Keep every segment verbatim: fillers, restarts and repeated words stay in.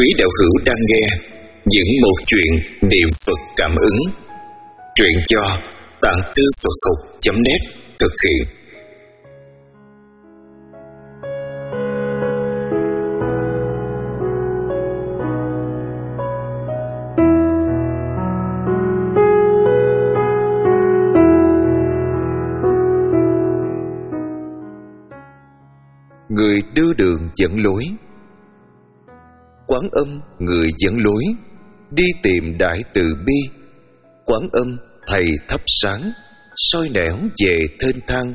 quý đạo hữu đang nghe những một chuyện niệm Phật cảm ứng. Truyện do tạng thư Phật học chấm net thực hiện. Người đưa đường dẫn lối. Quán Âm người dẫn lối, đi tìm Đại Từ Bi. Quán Âm thầy thắp sáng, soi nẻo về thênh thang.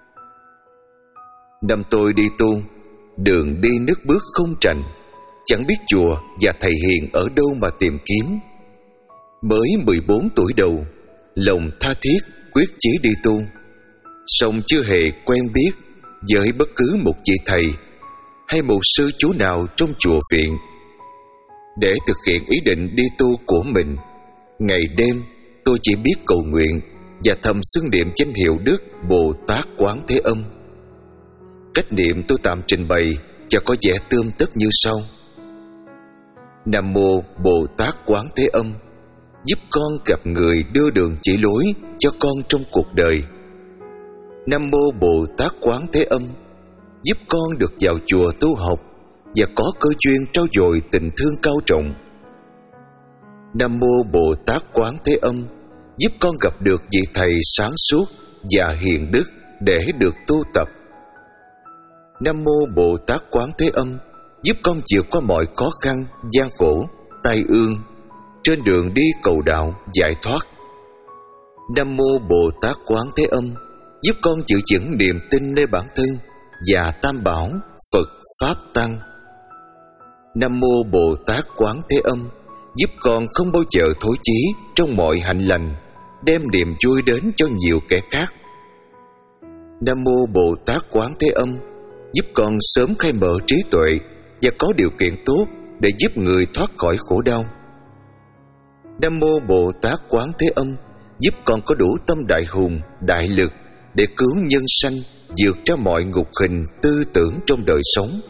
Năm tôi đi tu, đường đi nước bước không rành, chẳng biết chùa và thầy hiền ở đâu mà tìm kiếm. Mới mười bốn tuổi đầu, lòng tha thiết quyết chí đi tu, song chưa hề quen biết với bất cứ một vị thầy hay một sư chú nào trong chùa viện. Để thực hiện ý định đi tu của mình, ngày đêm tôi chỉ biết cầu nguyện và thầm xưng niệm danh hiệu Đức Bồ Tát Quán Thế Âm. Cách niệm tôi tạm trình bày cho có vẻ tươm tất như sau: Nam mô Bồ Tát Quán Thế Âm, giúp con gặp người đưa đường chỉ lối cho con trong cuộc đời. Nam mô Bồ Tát Quán Thế Âm, giúp con được vào chùa tu học và có cơ duyên trau dồi tình thương cao trọng. Nam mô Bồ Tát Quán Thế Âm, giúp con gặp được vị thầy sáng suốt và hiền đức để được tu tập. Nam mô Bồ Tát Quán Thế Âm, giúp con vượt qua mọi khó khăn, gian khổ, tai ương trên đường đi cầu đạo giải thoát. Nam mô Bồ Tát Quán Thế Âm, giúp con giữ vững niềm tin nơi bản thân và Tam Bảo Phật Pháp Tăng. Nam mô Bồ Tát Quán Thế Âm, giúp con không bao giờ thối chí trong mọi hạnh lành, đem niềm vui đến cho nhiều kẻ khác. Nam mô Bồ Tát Quán Thế Âm, giúp con sớm khai mở trí tuệ và có điều kiện tốt để giúp người thoát khỏi khổ đau. Nam mô Bồ Tát Quán Thế Âm, giúp con có đủ tâm đại hùng, đại lực để cứu nhân sanh vượt ra mọi ngục hình tư tưởng trong đời sống.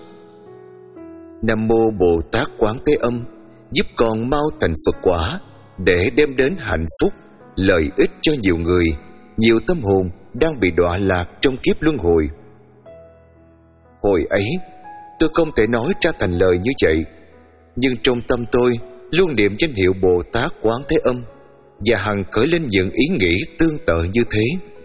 Nam mô Bồ Tát Quán Thế Âm, giúp con mau thành Phật quả để đem đến hạnh phúc, lợi ích cho nhiều người, nhiều tâm hồn đang bị đọa lạc trong kiếp luân hồi. Hồi ấy, tôi không thể nói ra thành lời như vậy, nhưng trong tâm tôi luôn niệm danh hiệu Bồ Tát Quán Thế Âm và hằng khởi lên những ý nghĩ tương tự như thế.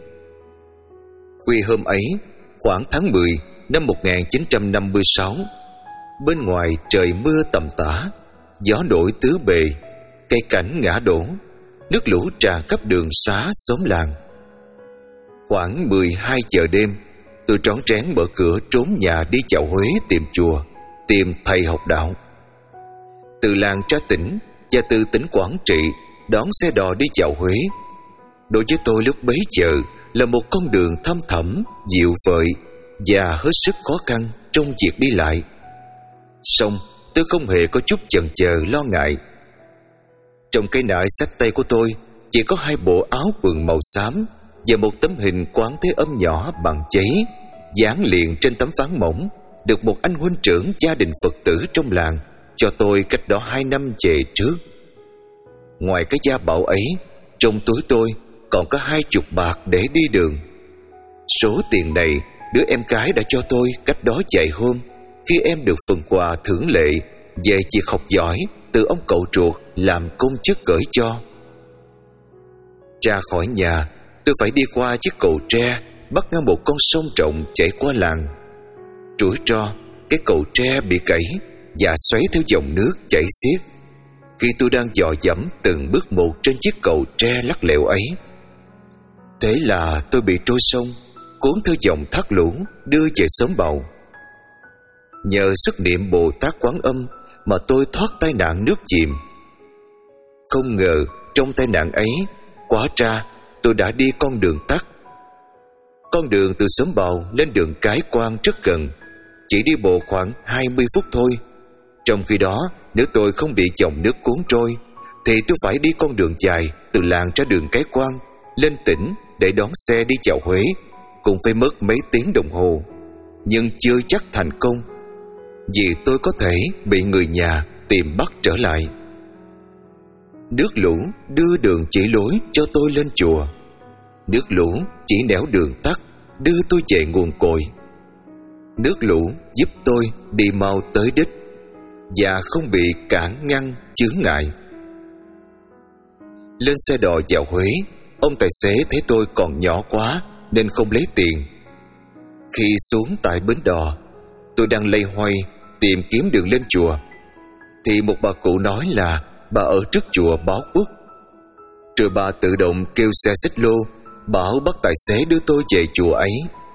Khuya hôm ấy, khoảng tháng mười năm một nghìn chín trăm năm mươi sáu, bên ngoài trời mưa tầm tã, gió nổi tứ bề, cây cảnh ngã đổ, nước lũ tràn khắp đường xá xóm làng. Khoảng mười hai giờ đêm, tôi trón trén mở cửa trốn nhà đi dạo Huế tìm chùa, tìm thầy học đạo. Từ làng ra tỉnh và từ tỉnh Quảng Trị đón xe đò đi dạo Huế. Đối với tôi lúc bấy giờ là một con đường thăm thẳm, dịu vợi và hết sức khó khăn trong việc đi lại. Song tôi không hề có chút chần chờ lo ngại. Trong cái nải xách tay của tôi chỉ có hai bộ áo quần màu xám và một tấm hình Quán Thế Âm nhỏ bằng giấy dán liền trên tấm ván mỏng, được một anh huynh trưởng gia đình Phật tử trong làng cho tôi cách đó hai năm về trước. Ngoài cái gia bảo ấy, trong túi tôi còn có hai chục bạc để đi đường. Số tiền này đứa em gái đã cho tôi cách đó vài hôm, khi em được phần quà thưởng lệ về việc học giỏi từ ông cậu ruột làm công chức gửi cho. Ra khỏi nhà, tôi phải đi qua chiếc cầu tre bắc ngang một con sông rộng chảy qua làng. Rủi ro, cái cầu tre bị gãy và xoáy theo dòng nước chảy xiết. Khi tôi đang dò dẫm từng bước một trên chiếc cầu tre lắc lẻo ấy, thế là tôi bị trôi sông, cuốn theo dòng thác lũ đưa về xóm Bầu. Nhờ sức niệm Bồ Tát Quán Âm mà tôi thoát tai nạn nước chìm. Không ngờ trong tai nạn ấy, quá ra tôi đã đi con đường tắt. Con đường từ xóm Bầu lên đường Cái Quan rất gần, chỉ đi bộ khoảng hai mươi phút thôi. Trong khi đó, nếu tôi không bị dòng nước cuốn trôi thì tôi phải đi con đường dài từ làng ra đường Cái Quan lên tỉnh để đón xe đi vào Huế, cũng phải mất mấy tiếng đồng hồ, nhưng chưa chắc thành công, vì tôi có thể bị người nhà tìm bắt trở lại. Nước lũ đưa đường chỉ lối cho tôi lên chùa. Nước lũ chỉ nẻo đường tắt đưa tôi về nguồn cội. Nước lũ giúp tôi đi mau tới đích và không bị cản ngăn chướng ngại. Lên xe đò vào Huế, ông tài xế thấy tôi còn nhỏ quá nên không lấy tiền. Khi xuống tại bến đò, tôi đang loay hoay tìm kiếm đường lên chùa thì một bà cụ nói là bà ở trước chùa Báo Quốc. Rồi bà tự động kêu xe xích lô bảo bắt tài xế đưa tôi về chùa ấy.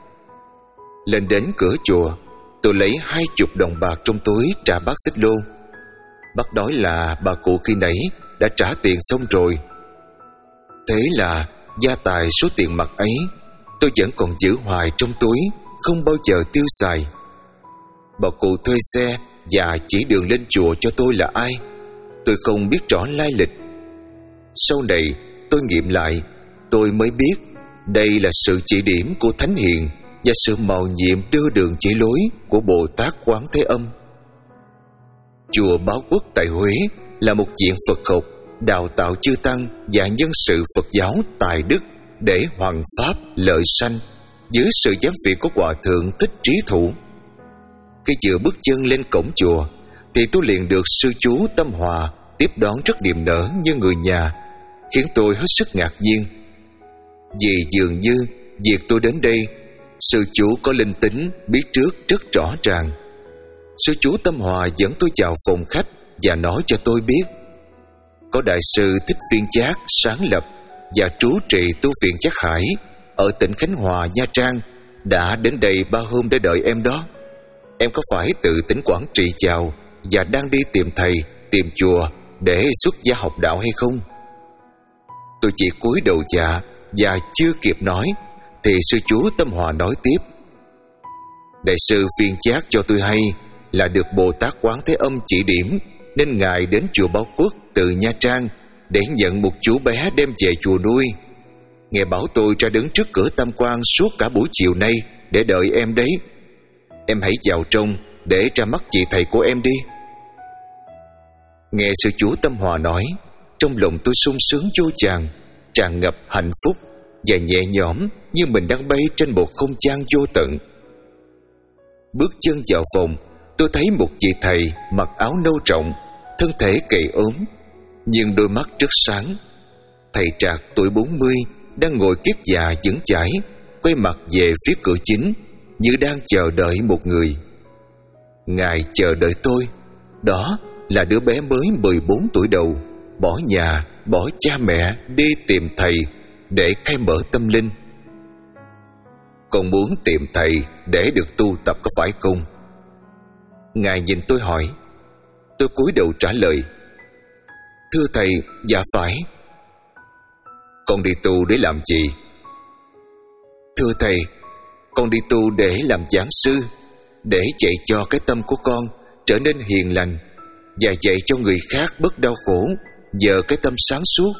Lên đến cửa chùa, tôi lấy hai chục đồng bạc trong túi trả bác xích lô. Bác nói là bà cụ khi nãy đã trả tiền xong rồi. Thế là gia tài số tiền mặt ấy tôi vẫn còn giữ hoài trong túi, không bao giờ tiêu xài. Bà cụ thuê xe và chỉ đường lên chùa cho tôi là ai, tôi không biết rõ lai lịch. Sau này tôi nghiệm lại, tôi mới biết đây là sự chỉ điểm của Thánh Hiền và sự mầu nhiệm đưa đường chỉ lối của Bồ Tát Quán Thế Âm. Chùa Báo Quốc tại Huế là một viện Phật học đào tạo chư tăng và nhân sự Phật giáo tài đức để hoằng pháp lợi sanh dưới sự giám viện của Hòa Thượng Thích Trí Thủ. Khi vừa bước chân lên cổng chùa thì tôi liền được sư chú Tâm Hòa tiếp đón rất niềm nở như người nhà, khiến tôi hết sức ngạc nhiên. Vì dường như việc tôi đến đây, sư chú có linh tính biết trước rất rõ ràng. Sư chú Tâm Hòa dẫn tôi vào phòng khách và nói cho tôi biết có đại sư Thích Viên Giác sáng lập và trú trì tu viện Giác Hải ở tỉnh Khánh Hòa, Nha Trang đã đến đây ba hôm để đợi em đó. Em có phải từ tỉnh Quảng Trị vào và đang đi tìm thầy, tìm chùa để xuất gia học đạo hay không? Tôi chỉ cúi đầu dạ và chưa kịp nói thì sư chú Tâm Hòa nói tiếp: Đại sư Viên Giác cho tôi hay là được Bồ Tát Quán Thế Âm chỉ điểm nên ngài đến chùa Báo Quốc từ Nha Trang để nhận một chú bé đem về chùa nuôi. Nghe bảo tôi ra đứng trước cửa tam quan suốt cả buổi chiều nay để đợi em đấy. Em hãy vào trong để ra mắt chị thầy của em đi. Nghe sư chú Tâm Hòa nói, trong lòng tôi sung sướng vô tràn, tràn ngập hạnh phúc và nhẹ nhõm như mình đang bay trên một không gian vô tận. Bước chân vào phòng, tôi thấy một vị thầy mặc áo nâu rộng, thân thể gầy ốm nhưng đôi mắt rất sáng. Thầy trạc tuổi bốn mươi đang ngồi kiết già vững chãi, quay mặt về phía cửa chính như đang chờ đợi một người. Ngài chờ đợi tôi, đó là đứa bé mới mười bốn tuổi đầu, bỏ nhà, bỏ cha mẹ đi tìm thầy để khai mở tâm linh. Con muốn tìm thầy để được tu tập có phải không? Ngài nhìn tôi hỏi. Tôi cúi đầu trả lời: Thưa thầy, dạ phải. Con đi tu để làm gì? Thưa thầy, con đi tu để làm giảng sư, để dạy cho cái tâm của con trở nên hiền lành và dạy cho người khác bớt đau khổ nhờ cái tâm sáng suốt.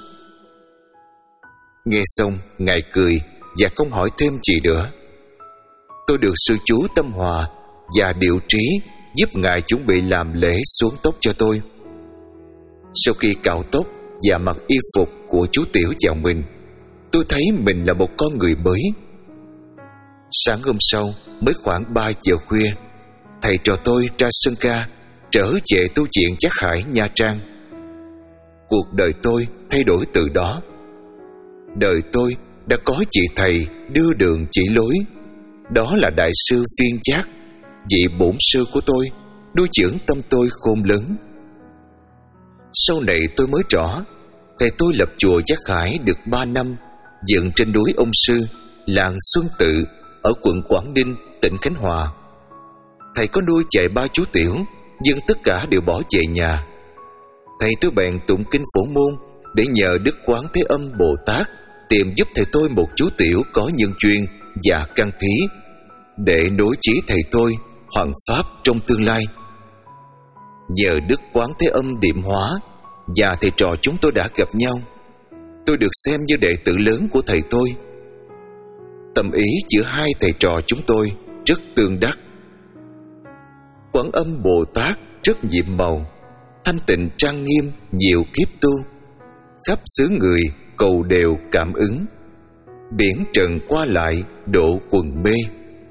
Nghe xong, Ngài cười và không hỏi thêm gì nữa. Tôi được sư chú Tâm Hòa và Điệu Trí giúp Ngài chuẩn bị làm lễ xuống tóc cho tôi. Sau khi cạo tóc và mặc y phục của chú Tiểu vào mình, tôi thấy mình là một con người mới. Sáng hôm sau, mới khoảng ba giờ khuya, thầy trò tôi ra sân ca trở về tu viện Giác Hải, Nha Trang. Cuộc đời tôi thay đổi từ đó. Đời tôi đã có chị thầy đưa đường chỉ lối. Đó là đại sư Viên Giác, vị bổn sư của tôi, nuôi dưỡng tâm tôi khôn lớn. Sau này tôi mới rõ, thầy tôi lập chùa Giác Hải được ba năm, dựng trên núi Ông Sư, làng Xuân Tự ở quận Quảng Ninh, tỉnh Khánh Hòa. Thầy có nuôi chạy ba chú tiểu, nhưng tất cả đều bỏ về nhà. Thầy tôi bèn tụng kinh Phổ Môn để nhờ Đức Quán Thế Âm Bồ Tát tìm giúp thầy tôi một chú tiểu có nhân duyên và căn khí để nối chí thầy tôi hoằng pháp trong tương lai. Nhờ Đức Quán Thế Âm điểm hóa và thầy trò chúng tôi đã gặp nhau, tôi được xem như đệ tử lớn của thầy tôi. Tâm ý giữa hai thầy trò chúng tôi rất tương đắc. Quán Âm Bồ Tát rất nhiệm màu, thanh tịnh trang nghiêm nhiều kiếp tu, khắp xứ người cầu đều cảm ứng, biển trần qua lại độ quần mê.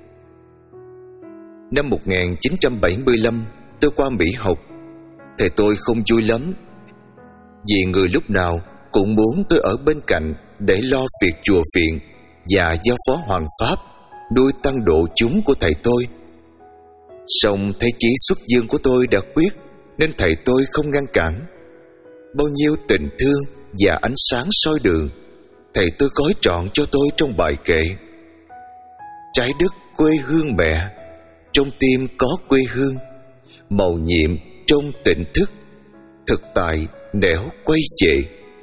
Năm một nghìn chín trăm bảy mươi lăm, tôi qua Mỹ học. Thầy tôi không vui lắm, vì người lúc nào cũng muốn tôi ở bên cạnh để lo việc chùa viện và giao phó hoàng pháp, nuôi tăng độ chúng của thầy tôi. Song thấy chí xuất dương của tôi đã quyết, nên thầy tôi không ngăn cản. Bao nhiêu tình thương và ánh sáng soi đường, thầy tôi gói trọn cho tôi trong bài kệ: trái đất quê hương mẹ, trong tim có quê hương, màu nhiệm trong tỉnh thức, thực tại nẻo quay về.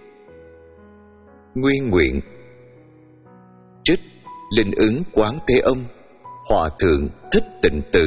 Nguyên nguyện. Trích Linh ứng Quán Thế Âm, Hòa Thượng Thích Tịnh Từ.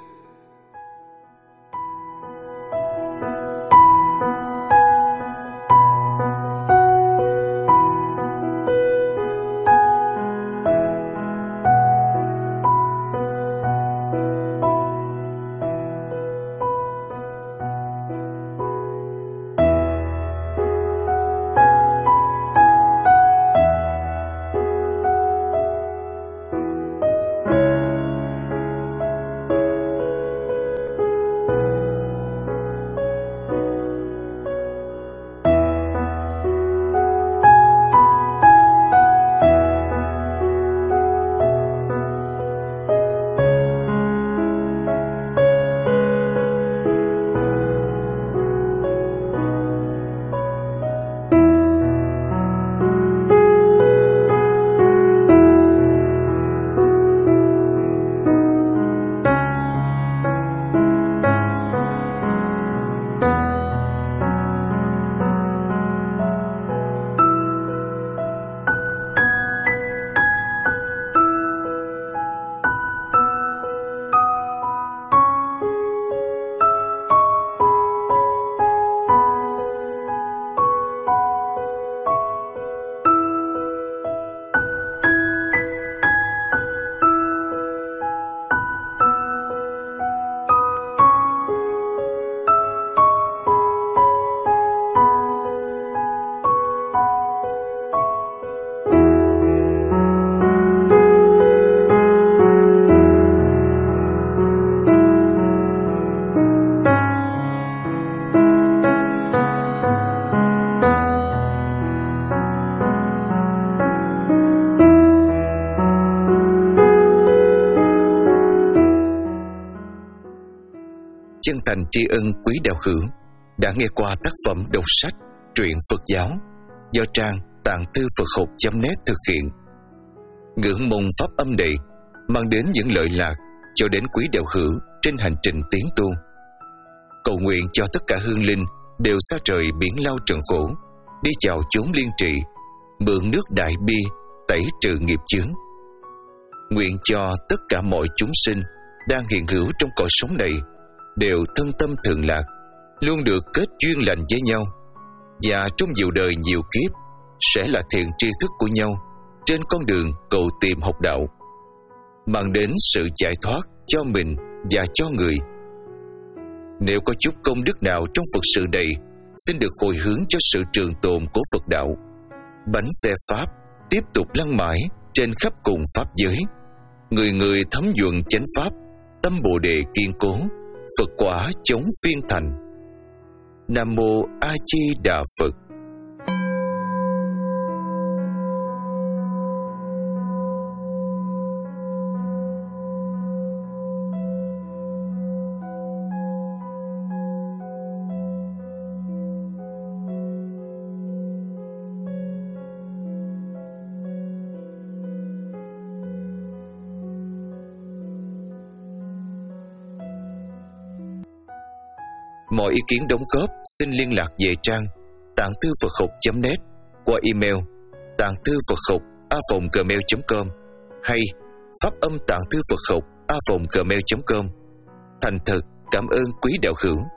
Chân thành tri ân quý đạo hữu đã nghe qua tác phẩm đọc sách truyện Phật giáo do trang tạng thư Phật học chấm net thực hiện. Ngưỡng mong pháp âm này mang đến những lợi lạc cho đến quý đạo hữu trên hành trình tiến tu. Cầu nguyện cho tất cả hương linh đều xa trời biển lao trần khổ, đi chào chốn liên trị, mượn nước đại bi tẩy trừ nghiệp chướng. Nguyện cho tất cả mọi chúng sinh đang hiện hữu trong cõi sống này đều thân tâm thường lạc, luôn được kết duyên lành với nhau, và trong nhiều đời nhiều kiếp sẽ là thiện tri thức của nhau trên con đường cầu tìm học đạo, mang đến sự giải thoát cho mình và cho người. Nếu có chút công đức nào trong Phật sự này, xin được hồi hướng cho sự trường tồn của Phật đạo. Bánh xe Pháp tiếp tục lăn mãi trên khắp cùng Pháp giới, người người thấm nhuận chánh Pháp, tâm Bồ Đề kiên cố, Phật quả chống phiên thành. Nam Mô A Di Đà Phật. Mọi ý kiến đóng góp xin liên lạc về trang tạng thư Phật học chấm net qua email tạng thư Phật học a vòng gmail chấm com hay pháp âm tạng thư Phật học a vòng gmail chấm com. Thành thật cảm ơn quý đạo hữu.